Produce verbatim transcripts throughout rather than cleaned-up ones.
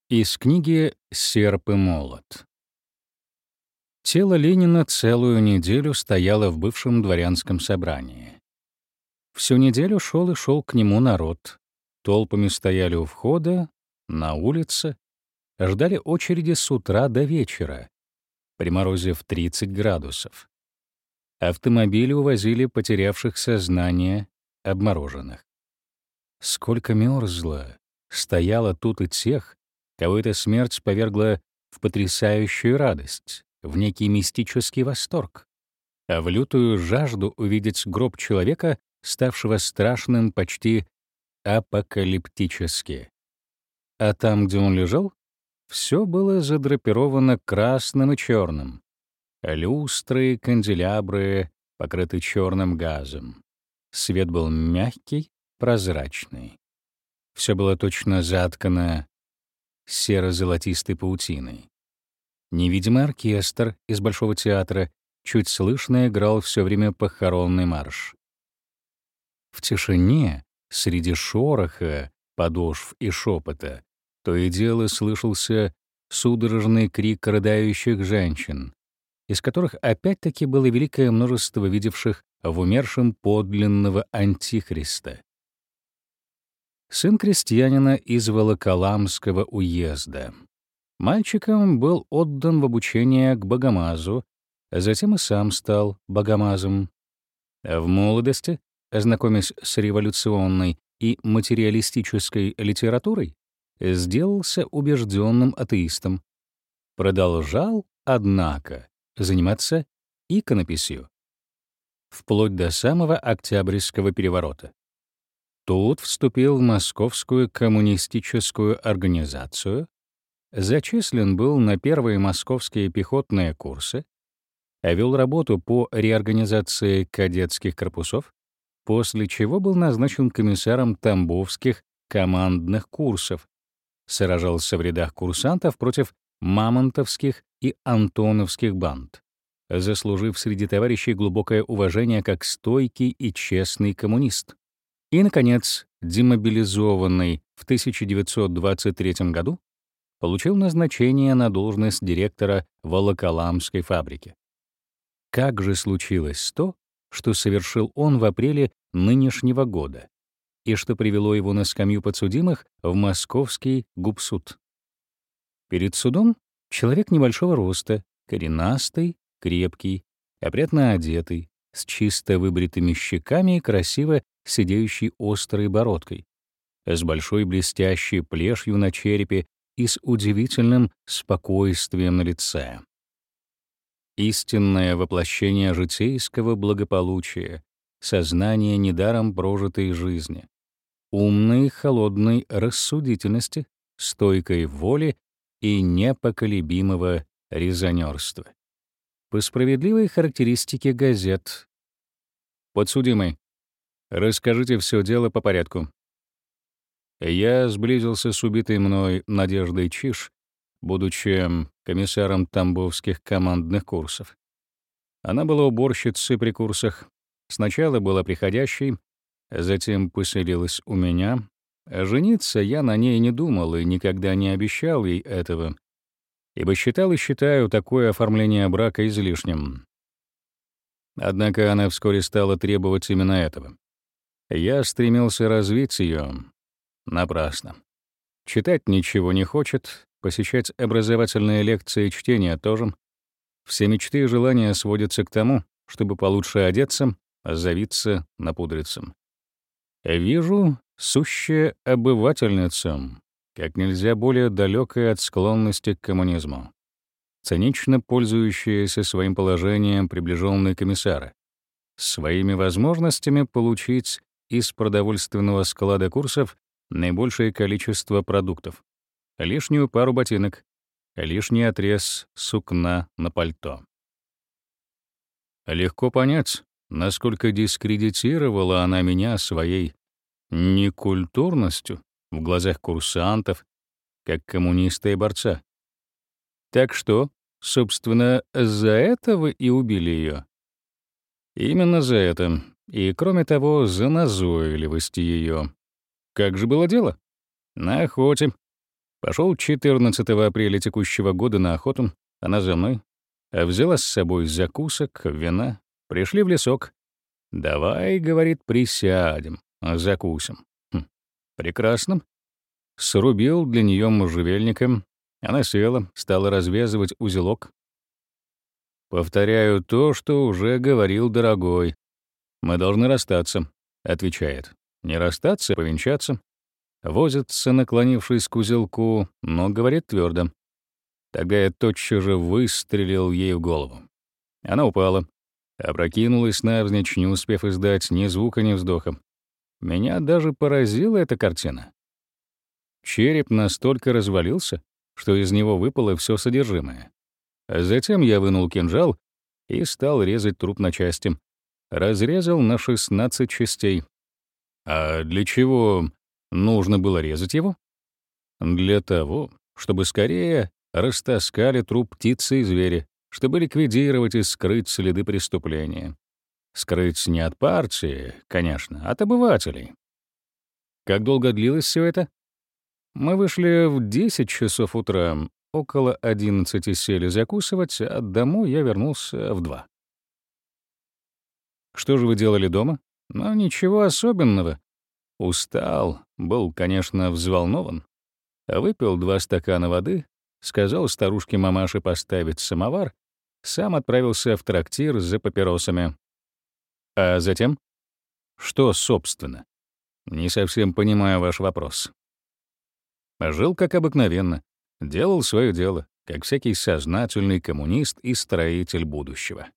Из книги «Серп и молот». Тело Ленина целую неделю стояло в бывшем дворянском собрании. Всю неделю шел и шел к нему народ. Толпами стояли у входа, на улице, ждали очереди с утра до вечера, при морозе в тридцать градусов. Автомобили увозили потерявших сознание, обмороженных. Сколько мерзло стояло тут и тех, кого эта смерть повергла в потрясающую радость, в некий мистический восторг, а в лютую жажду увидеть гроб человека, ставшего страшным почти апокалиптически. А там, где он лежал, все было задрапировано красным и черным. Люстры, канделябры покрыты черным газом. Свет был мягкий, прозрачный. Все было точно заткано серо-золотистой паутиной. Невидимый оркестр из Большого театра чуть слышно играл все время похоронный марш. В тишине, среди шороха, подошв и шепота, то и дело слышался судорожный крик рыдающих женщин, из которых опять-таки было великое множество видевших в умершем подлинного антихриста. Сын крестьянина из Волоколамского уезда. Мальчиком был отдан в обучение к богомазу, а затем и сам стал богомазом. В молодости, ознакомясь с революционной и материалистической литературой, сделался убежденным атеистом. Продолжал, однако, заниматься иконописью вплоть до самого Октябрьского переворота. Тут вступил в Московскую коммунистическую организацию, зачислен был на первые московские пехотные курсы, а вел работу по реорганизации кадетских корпусов, после чего был назначен комиссаром тамбовских командных курсов, сражался в рядах курсантов против мамонтовских и антоновских банд, заслужив среди товарищей глубокое уважение как стойкий и честный коммунист. И, наконец, демобилизованный в тысяча девятьсот двадцать третьем году, получил назначение на должность директора Волоколамской фабрики. Как же случилось то, что совершил он в апреле нынешнего года, и что привело его на скамью подсудимых в московский губсуд? Перед судом человек небольшого роста, коренастый, крепкий, опрятно одетый, с чисто выбритыми щеками и красиво сидеющей острой бородкой, с большой блестящей плешью на черепе и с удивительным спокойствием на лице. Истинное воплощение житейского благополучия, сознание недаром прожитой жизни, умной, холодной рассудительности, стойкой воли и непоколебимого резонерства. По справедливой характеристике газет. Подсудимый, расскажите все дело по порядку. Я сблизился с убитой мной Надеждой Чиж, будучи комиссаром тамбовских командных курсов. Она была уборщицей при курсах. Сначала была приходящей, затем поселилась у меня. А жениться я на ней не думал и никогда не обещал ей этого, ибо считал и считаю такое оформление брака излишним. Однако она вскоре стала требовать именно этого. Я стремился развить ее. Напрасно. Читать ничего не хочет, посещать образовательные лекции и чтения тоже. Все мечты и желания сводятся к тому, чтобы получше одеться, завиться, напудриться. Вижу сущая обывательница, как нельзя более далекая от склонности к коммунизму, цинично пользующаяся своим положением приближенной комиссара, своими возможностями получить из продовольственного склада курсов наибольшее количество продуктов, лишнюю пару ботинок, лишний отрез сукна на пальто. Легко понять, насколько дискредитировала она меня своей некультурностью в глазах курсантов, как коммуниста и борца. Так что, собственно, за это вы и убили ее. Именно за это. И, кроме того, за назойливость ее. Как же было дело? На охоте. Пошел четырнадцатого апреля текущего года на охоту, она за мной, а взяла с собой закусок, вина. Пришли в лесок. «Давай, — говорит, — присядем, закусим». Хм, прекрасно. Срубил для нее можжевельника. Она села, стала развязывать узелок. «Повторяю то, что уже говорил, дорогой. Мы должны расстаться», — отвечает. «Не расстаться, а повенчаться». Возится, наклонившись к узелку, но говорит твердо. Тогда я тотчас же выстрелил ей в голову. Она упала, опрокинулась навзничь, не успев издать ни звука, ни вздоха. Меня даже поразила эта картина. Череп настолько развалился, что из него выпало все содержимое. Затем я вынул кинжал и стал резать труп на части. Разрезал на шестнадцать частей. А для чего нужно было резать его? Для того, чтобы скорее растаскали труп птицы и звери, чтобы ликвидировать и скрыть следы преступления. Скрыть не от партии, конечно, а от обывателей. Как долго длилось все это? Мы вышли в десять часов утра, около одиннадцати сели закусывать, а домой я вернулся в два. Что же вы делали дома? Ну, ничего особенного. Устал, был, конечно, взволнован. Выпил два стакана воды, сказал старушке-мамаше поставить самовар, сам отправился в трактир за папиросами. А затем? Что, собственно? Не совсем понимаю ваш вопрос. Жил как обыкновенно, делал свое дело, как всякий сознательный коммунист и строитель будущего.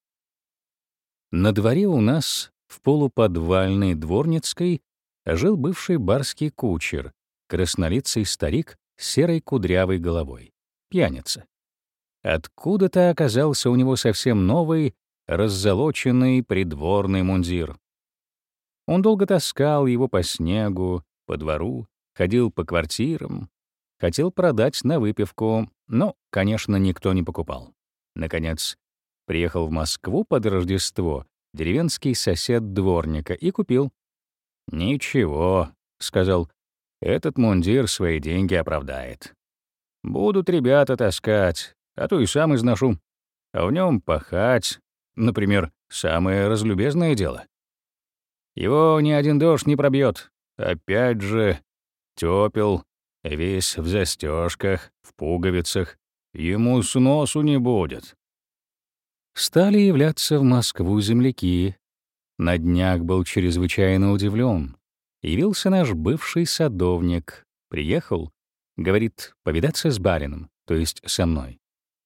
На дворе у нас, в полуподвальной дворницкой, жил бывший барский кучер, краснолицый старик с серой кудрявой головой, пьяница. Откуда-то оказался у него совсем новый, раззолоченный придворный мундир. Он долго таскал его по снегу, по двору, ходил по квартирам, хотел продать на выпивку, но, конечно, никто не покупал. Наконец, приехал в Москву под Рождество деревенский сосед дворника и купил. «Ничего», — сказал, — «этот мундир свои деньги оправдает. Будут ребята таскать, а то и сам изношу. А в нем пахать, например, самое разлюбезное дело. Его ни один дождь не пробьет. Опять же, тёпел, весь в застежках, в пуговицах. Ему сносу не будет». Стали являться в Москву земляки. На днях был чрезвычайно удивлен. Явился наш бывший садовник. Приехал, говорит, повидаться с барином, то есть со мной.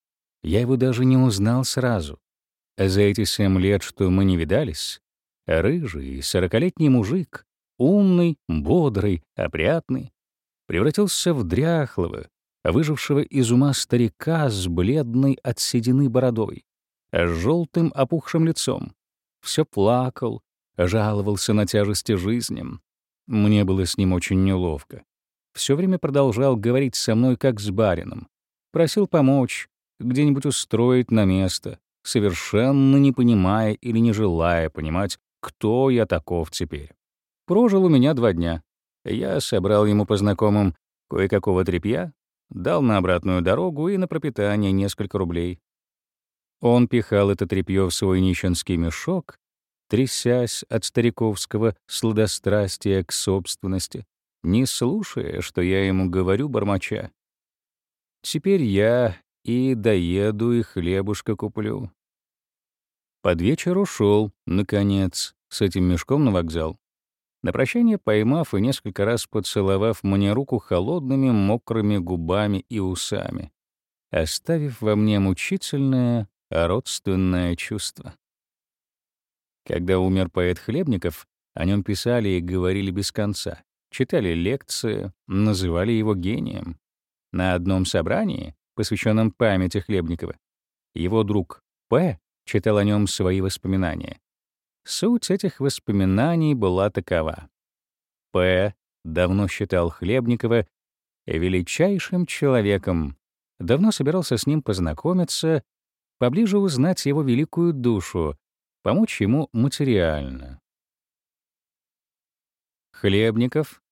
Я его даже не узнал сразу. За эти семь лет, что мы не видались, рыжий, сорокалетний мужик, умный, бодрый, опрятный, превратился в дряхлого, выжившего из ума старика с бледной от седины бородой, с желтым опухшим лицом. Все плакал, жаловался на тяжести жизни. Мне было с ним очень неловко. Все время продолжал говорить со мной как с барином. Просил помочь, где-нибудь устроить на место, совершенно не понимая или не желая понимать, кто я таков теперь. Прожил у меня два дня. Я собрал ему по знакомым кое-какого тряпья, дал на обратную дорогу и на пропитание несколько рублей. Он пихал это тряпье в свой нищенский мешок, трясясь от стариковского сладострастия к собственности, не слушая, что я ему говорю, бормоча. Теперь я и доеду, и хлебушка куплю. Под вечер ушел, наконец, с этим мешком на вокзал. На прощание поймав и несколько раз поцеловав мне руку холодными, мокрыми губами и усами, оставив во мне мучительное, родственное чувство. Когда умер поэт Хлебников, о нем писали и говорили без конца, читали лекции, называли его гением. На одном собрании, посвященном памяти Хлебникова, его друг П. читал о нем свои воспоминания. Суть этих воспоминаний была такова. П. давно считал Хлебникова величайшим человеком, давно собирался с ним познакомиться, поближе узнать его великую душу, помочь ему материально. Хлебников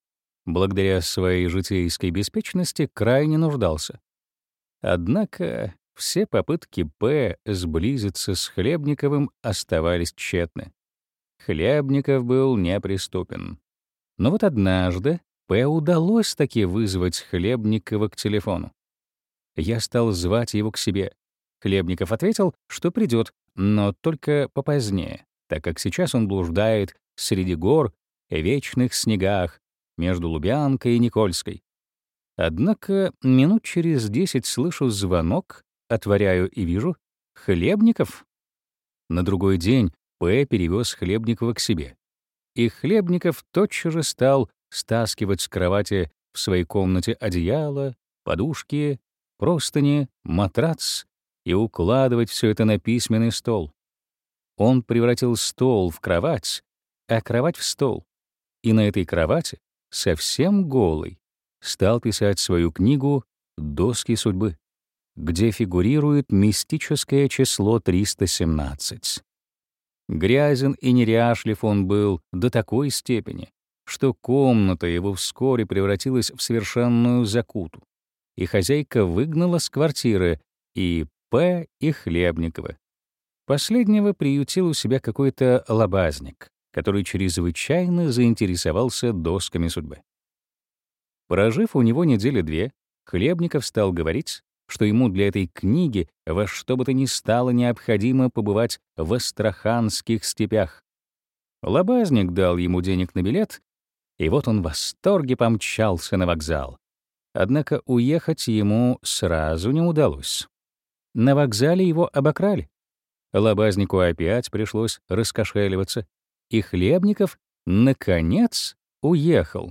благодаря своей житейской беспечности, крайне нуждался. Однако все попытки П. сблизиться с Хлебниковым оставались тщетны. Хлебников был неприступен. Но вот однажды П. удалось таки вызвать Хлебникова к телефону. Я стал звать его к себе. Хлебников ответил, что придет, но только попозднее, так как сейчас он блуждает среди гор и вечных снегах между Лубянкой и Никольской. Однако минут через десять слышу звонок, отворяю и вижу — Хлебников. На другой день П. перевез Хлебникова к себе. И Хлебников тотчас же стал стаскивать с кровати в своей комнате одеяло, подушки, простыни, матрац и укладывать все это на письменный стол. Он превратил стол в кровать, а кровать в стол. И на этой кровати, совсем голый, стал писать свою книгу «Доски судьбы», где фигурирует мистическое число триста семнадцать. Грязен и неряшлив он был до такой степени, что комната его вскоре превратилась в совершенную закуту, и хозяйка выгнала с квартиры и П. и Хлебникова. Последнего приютил у себя какой-то лобазник, который чрезвычайно заинтересовался досками судьбы. Прожив у него недели две, Хлебников стал говорить, что ему для этой книги во что бы то ни стало необходимо побывать в астраханских степях. Лобазник дал ему денег на билет, и вот он в восторге помчался на вокзал. Однако уехать ему сразу не удалось. На вокзале его обокрали. Лобазнику опять пришлось раскошеливаться, и Хлебников, наконец, уехал.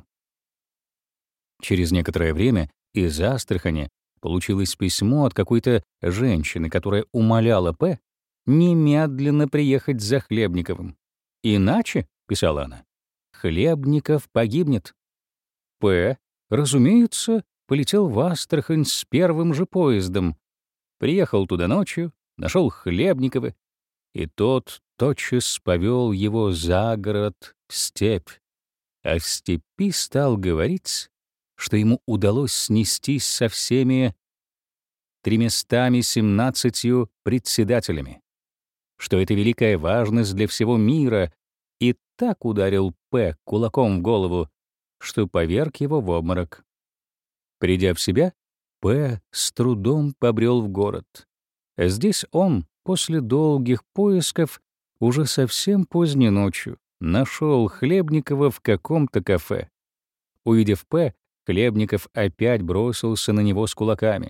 Через некоторое время из Астрахани получилось письмо от какой-то женщины, которая умоляла П. немедленно приехать за Хлебниковым. «Иначе, — писала она, — Хлебников погибнет». П., разумеется, полетел в Астрахань с первым же поездом. Приехал туда ночью, нашел Хлебникова, и тот тотчас повел его за город, в степь. А в степи стал говорить, что ему удалось снестись со всеми тремястами семнадцатью председателями, что это великая важность для всего мира, и так ударил П. кулаком в голову, что поверг его в обморок. Придя в себя, П. с трудом побрел в город. Здесь он, после долгих поисков, уже совсем поздней ночью нашел Хлебникова в каком-то кафе. Увидев П., Хлебников опять бросился на него с кулаками.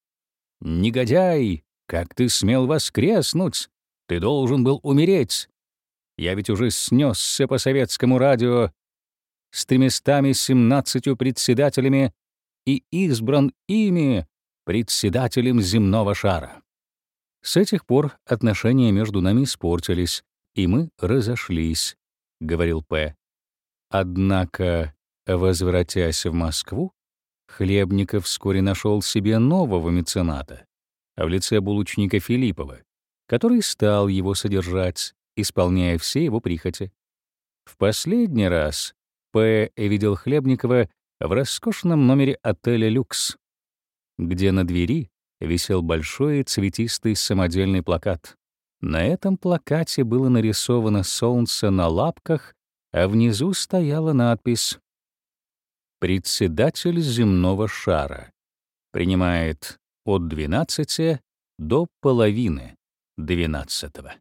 «Негодяй! Как ты смел воскреснуть? Ты должен был умереть! Я ведь уже снесся по советскому радио с тремястами семнадцатью председателями и избран ими председателем земного шара». С этих пор отношения между нами испортились, и мы разошлись, — говорил П. Однако, возвратясь в Москву, Хлебников вскоре нашел себе нового мецената в лице булочника Филиппова, который стал его содержать, исполняя все его прихоти. В последний раз П. видел Хлебникова в роскошном номере отеля «Люкс», где на двери висел большой цветистый самодельный плакат. На этом плакате было нарисовано солнце на лапках, а внизу стояла надпись «Председатель земного шара. Принимает от двенадцати до половины двенадцатого».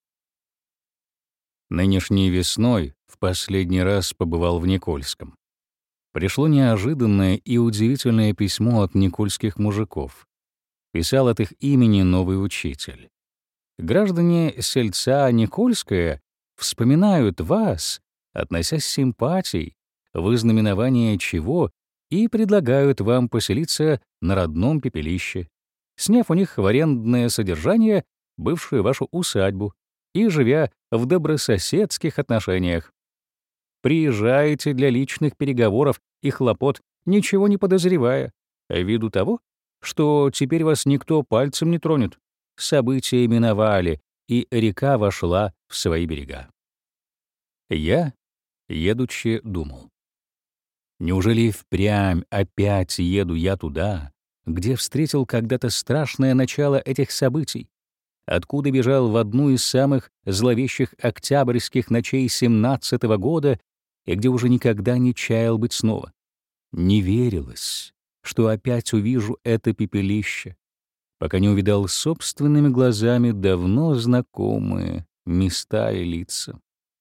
Нынешней весной в последний раз побывал в Никольском. Пришло неожиданное и удивительное письмо от никольских мужиков. Писал от их имени новый учитель. Граждане сельца Никольское вспоминают вас, относясь с симпатией, в знаменование чего и предлагают вам поселиться на родном пепелище, сняв у них в арендное содержание бывшую вашу усадьбу и живя в добрососедских отношениях. Приезжайте для личных переговоров и хлопот, ничего не подозревая, ввиду того, что теперь вас никто пальцем не тронет. События миновали, и река вошла в свои берега. Я, едучи, думал. Неужели и впрямь опять еду я туда, где встретил когда-то страшное начало этих событий, откуда бежал в одну из самых зловещих октябрьских ночей семнадцатого года и где уже никогда не чаял быть снова? Не верилось, что опять увижу это пепелище, пока не увидал собственными глазами давно знакомые места и лица.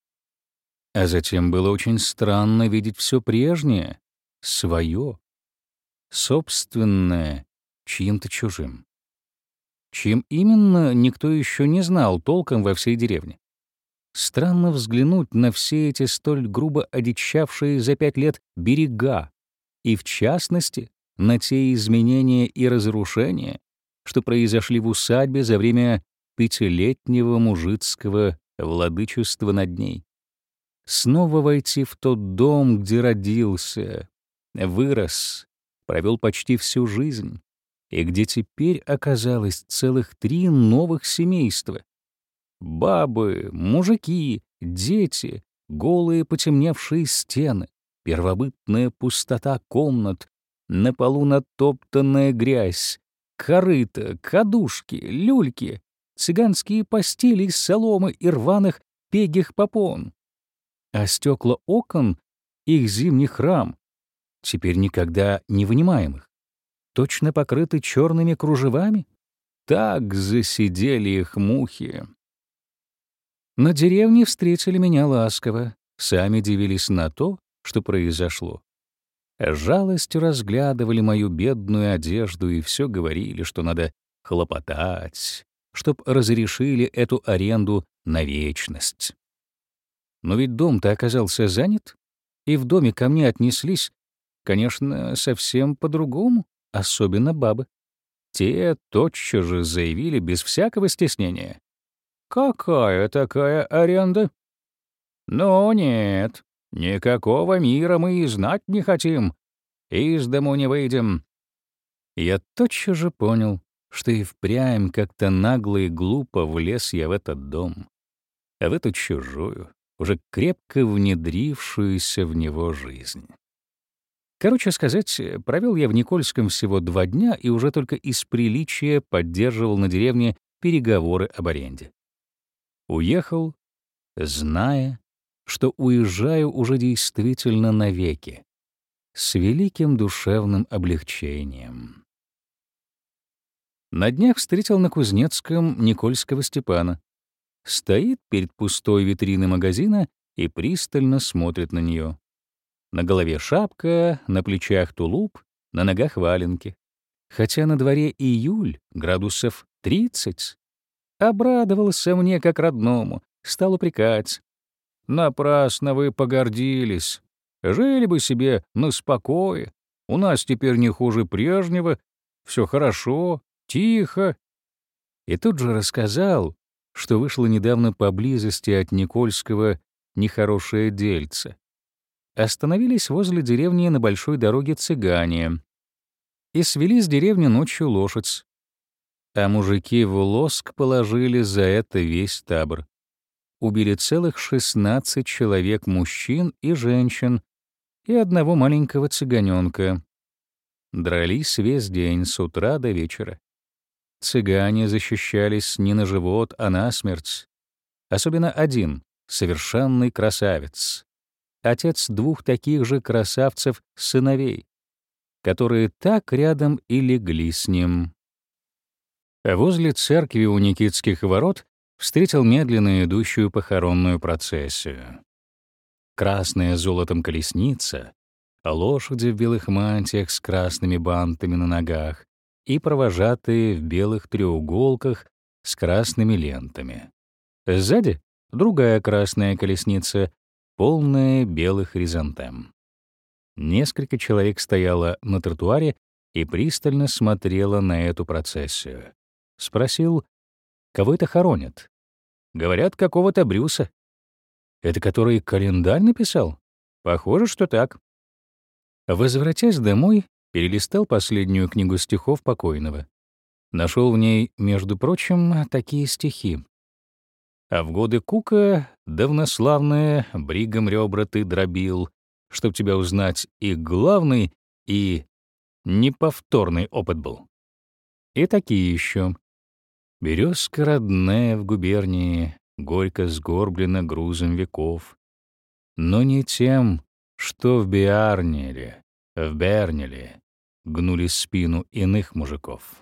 А затем было очень странно видеть все прежнее, свое, собственное, чьим-то чужим. Чьим именно, никто еще не знал толком во всей деревне. Странно взглянуть на все эти столь грубо одичавшие за пять лет берега, и в частности на те изменения и разрушения, что произошли в усадьбе за время пятилетнего мужицкого владычества над ней. Снова войти в тот дом, где родился, вырос, провел почти всю жизнь, и где теперь оказалось целых три новых семейства. Бабы, мужики, дети, голые потемневшие стены, первобытная пустота комнат, на полу натоптанная грязь, корыта, кадушки, люльки, цыганские постели из соломы и рваных пегих попон. А стекла окон — их зимних рам, теперь никогда не вынимаемых, точно покрыты черными кружевами. Так засидели их мухи. На деревне встретили меня ласково, сами дивились на то, что произошло. С жалостью разглядывали мою бедную одежду и все говорили, что надо хлопотать, чтоб разрешили эту аренду на вечность. Но ведь дом-то оказался занят, и в доме ко мне отнеслись, конечно, совсем по-другому, особенно бабы. Те тотчас же заявили без всякого стеснения: «Какая такая аренда? Ну нет, никакого мира мы и знать не хотим, из дому не выйдем». Я тотчас же понял, что и впрямь как-то нагло и глупо влез я в этот дом, в эту чужую, уже крепко внедрившуюся в него жизнь. Короче сказать, провел я в Никольском всего два дня и уже только из приличия поддерживал на деревне переговоры об аренде. Уехал, зная, что уезжаю уже действительно навеки, с великим душевным облегчением. На днях встретил на Кузнецком Никольского Степана. Стоит перед пустой витриной магазина и пристально смотрит на нее. На голове шапка, на плечах тулуп, на ногах валенки. Хотя на дворе июль, градусов тридцать. Обрадовался мне как родному, стал упрекать. «Напрасно вы погордились. Жили бы себе на спокое. У нас теперь не хуже прежнего. Все хорошо, тихо». И тут же рассказал, что вышло недавно поблизости от Никольского нехорошее дельце. Остановились возле деревни на большой дороге цыгане и свели с деревни ночью лошадь. А мужики в лоск положили за это весь табор. Убили целых шестнадцать человек мужчин и женщин и одного маленького цыганенка. Дрались весь день с утра до вечера. Цыгане защищались не на живот, а на смерть. Особенно один, совершенный красавец, отец двух таких же красавцев-сыновей, которые так рядом и легли с ним. Возле церкви у Никитских ворот встретил медленно идущую похоронную процессию. Красная золотом колесница, лошади в белых мантиях с красными бантами на ногах и провожатые в белых треуголках с красными лентами. Сзади — другая красная колесница, полная белых хризантем. Несколько человек стояло на тротуаре и пристально смотрело на эту процессию. Спросил, кого это хоронят. Говорят, какого-то Брюса. Это который календарь написал? Похоже, что так. Возвратясь домой, перелистал последнюю книгу стихов покойного. Нашел в ней, между прочим, такие стихи. «А в годы Кука давнославные бригом ребра ты дробил, чтоб тебя узнать, и главный, и неповторный опыт был. И такие еще. Березка родная в губернии, горько сгорблена грузом веков, но не тем, что в Биарнеле, в Бернеле гнули спину иных мужиков.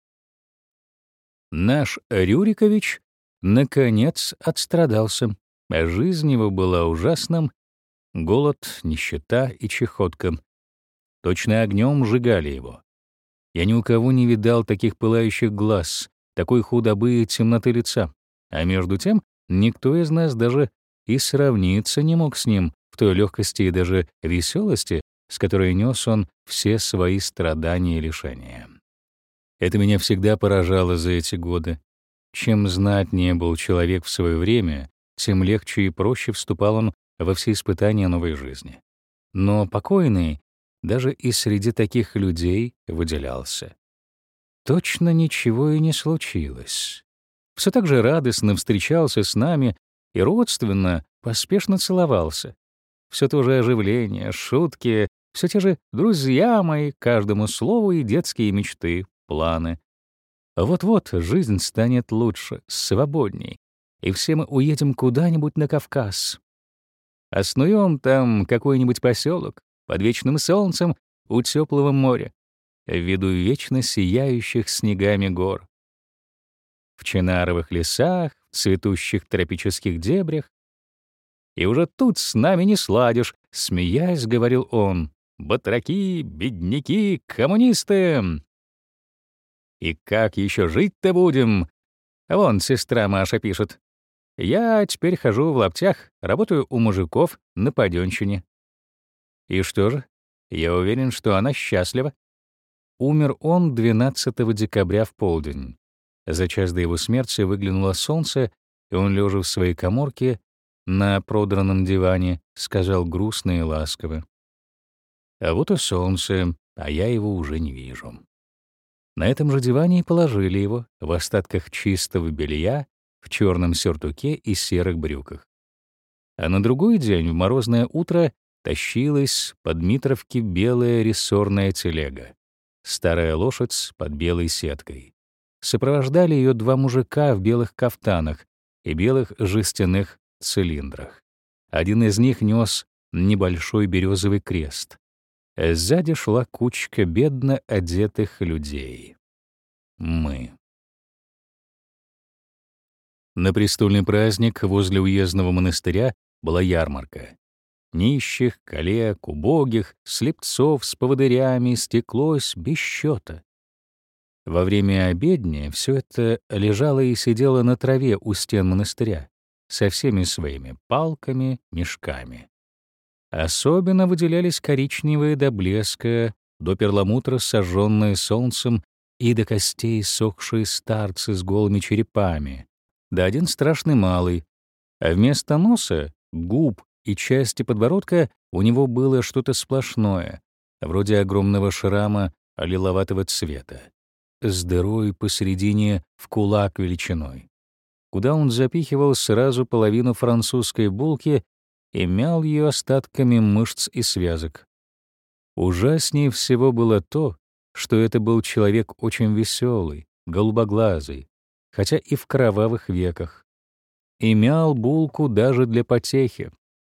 Наш Рюрикович наконец отстрадался. Жизнь его была ужасным, голод, нищета и чехотка. Точно огнем сжигали его. Я ни у кого не видал таких пылающих глаз, такой худобы и темноты лица. А между тем никто из нас даже и сравниться не мог с ним в той легкости и даже веселости, с которой нес он все свои страдания и лишения. Это меня всегда поражало за эти годы. Чем знатнее был человек в свое время, тем легче и проще вступал он во все испытания новой жизни. Но покойный даже и среди таких людей выделялся. Точно ничего и не случилось. Все так же радостно встречался с нами и родственно, поспешно целовался. Все то же оживление, шутки, все те же друзья мои, каждому слову и детские мечты, планы. Вот-вот жизнь станет лучше, свободней, и все мы уедем куда-нибудь на Кавказ. Основем там какой-нибудь поселок под вечным солнцем у теплого моря, в виду вечно сияющих снегами гор. В чинаровых лесах, в цветущих тропических дебрях. И уже тут с нами не сладишь, смеясь, говорил он, батраки, бедняки, коммунисты. И как еще жить-то будем? Вон сестра Маша пишет. Я теперь хожу в лаптях, работаю у мужиков на паденщине. И что же? Я уверен, что она счастлива. Умер он двенадцатого декабря в полдень. За час до его смерти выглянуло солнце, и он, лежа в своей каморке на продранном диване, сказал грустно и ласково: «А вот и солнце, а я его уже не вижу». На этом же диване и положили его, в остатках чистого белья, в черном сюртуке и серых брюках. А на другой день, в морозное утро, тащилась по Дмитровке белая рессорная телега, старая лошадь под белой сеткой. Сопровождали ее два мужика в белых кафтанах и белых жестяных цилиндрах. Один из них нес небольшой березовый крест. Сзади шла кучка бедно одетых людей. Мы. На престольный праздник возле уездного монастыря была ярмарка. Нищих, коллег, убогих, слепцов с поводырями стеклось без счета. Во время обедни все это лежало и сидело на траве у стен монастыря со всеми своими палками, мешками. Особенно выделялись коричневые до блеска, до перламутра сожженные солнцем и до костей сохшие старцы с голыми черепами, да один страшный малый, а вместо носа, губ и части подбородка у него было что-то сплошное, вроде огромного шрама лиловатого цвета, с дырой посередине в кулак величиной, куда он запихивал сразу половину французской булки и мял ее остатками мышц и связок. Ужаснее всего было то, что это был человек очень веселый, голубоглазый, хотя и в кровавых веках, и мял булку даже для потехи.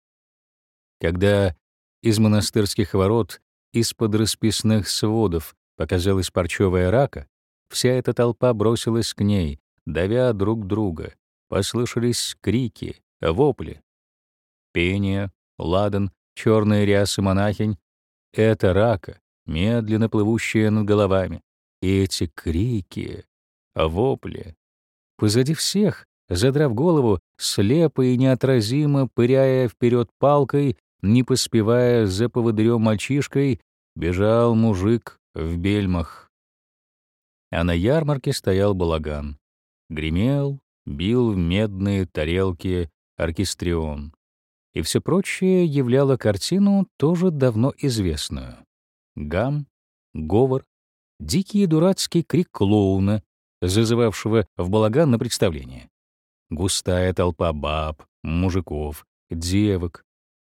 Когда из монастырских ворот, из-под расписных сводов показалась парчевая рака, вся эта толпа бросилась к ней, давя друг друга. Послышались крики, вопли. Пение, ладан, черные рясы монахинь — это рака, медленно плывущая над головами. И эти крики, вопли. Позади всех, задрав голову, слепо и неотразимо пыряя вперед палкой, не поспевая за поводырем мальчишкой, бежал мужик в бельмах. А на ярмарке стоял балаган. Гремел, бил в медные тарелки оркестрион. И все прочее являло картину, тоже давно известную. Гам, говор, дикий и дурацкий крик клоуна, зазывавшего в балаган на представление. Густая толпа баб, мужиков, девок,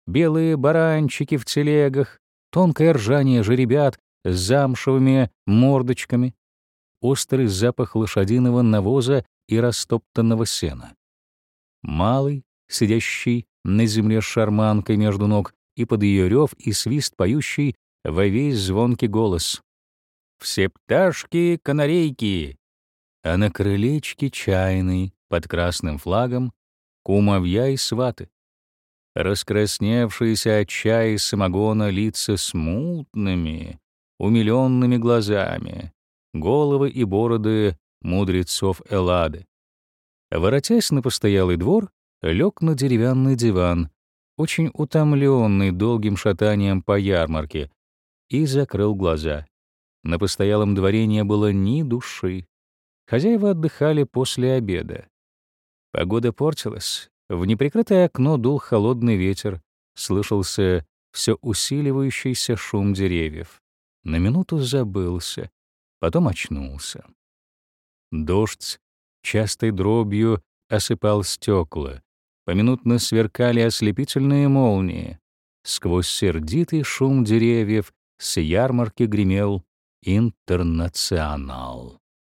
белые баранчики в телегах, тонкое ржание жеребят с замшевыми мордочками, острый запах лошадиного навоза и растоптанного сена. Малый, сидящий на земле с шарманкой между ног, и под ее рев и свист поющий во весь звонкий голос. «Все пташки — канарейки!» А на крылечке чайный, под красным флагом, кумовья и сваты. Раскрасневшиеся от чая и самогона лица с мутными, умилёнными глазами, головы и бороды мудрецов Эллады. Воротясь на постоялый двор, лег на деревянный диван, очень утомленный долгим шатанием по ярмарке, и закрыл глаза. На постоялом дворе не было ни души. Хозяева отдыхали после обеда. Погода портилась. В неприкрытое окно дул холодный ветер, слышался все усиливающийся шум деревьев. На минуту забылся, потом очнулся. Дождь частой дробью осыпал стекла, поминутно сверкали ослепительные молнии. Сквозь сердитый шум деревьев с ярмарки гремел «Интернационал».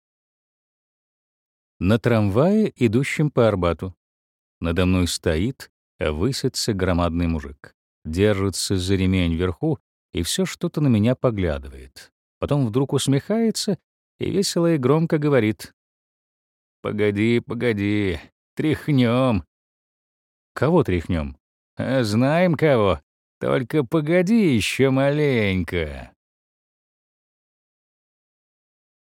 На трамвае, идущем по Арбату. Надо мной стоит, высится громадный мужик. Держится за ремень вверху и все что-то на меня поглядывает. Потом вдруг усмехается и весело и громко говорит: «Погоди, погоди, тряхнем». «Кого тряхнем?» «А знаем кого. Только погоди еще маленько».